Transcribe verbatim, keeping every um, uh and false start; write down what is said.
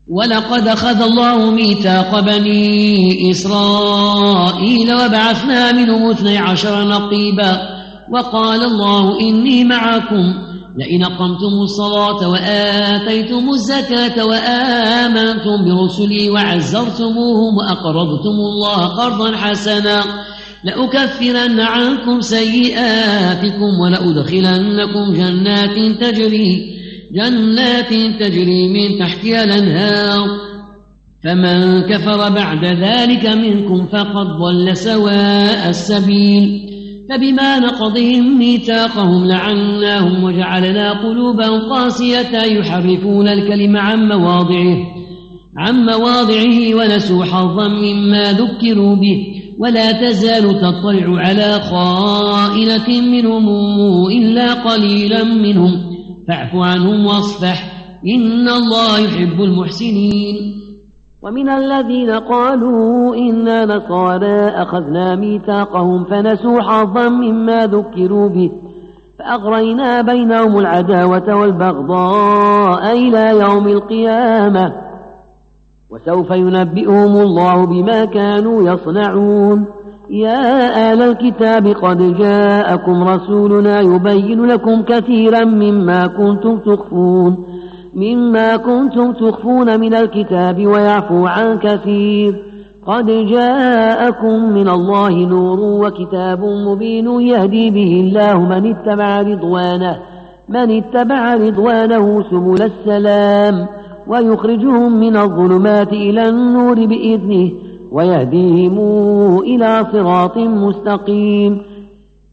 ولقد أخذ الله ميثاق بني إسرائيل وبعثنا منهم اثني عشر نقيبا وقال الله إني معكم لئن أقمتم الصلاة وآتيتم الزكاة وآمنتم برسلي وعزرتموهم وأقرضتم الله قرضا حسنا لأكفرن عنكم سيئاتكم ولأدخلنكم جنات تجري جنات تجري من تحتها الأنهار فمن كفر بعد ذلك منكم فقد ضل سواء السبيل فبما نقضهم ميثاقهم لعناهم وجعلنا قلوبهم قاسية يحرفون الكلم عن مواضعه عن مواضعه ونسوا حظا مما ذكروا به ولا تزال تطلع على خائنة منهم إلا قليلا منهم فاعف عنهم واصفح إن الله يحب المحسنين. ومن الذين قالوا إنا نصارى أخذنا ميثاقهم فنسوا حظا مما ذكروا به فأغرينا بينهم العداوة والبغضاء إلى يوم القيامة وسوف ينبئهم الله بما كانوا يصنعون. يا آل الكتاب قد جاءكم رسولنا يبين لكم كثيرا مما كنتم تخفون مما كنتم تخفون من الكتاب ويعفو عن كثير قد جاءكم من الله نور وكتاب مبين يهدي به الله من اتبع رضوانه من اتبع رضوانه سبل السلام ويخرجهم من الظلمات إلى النور بإذنه ويهديهم إلى صراط مستقيم.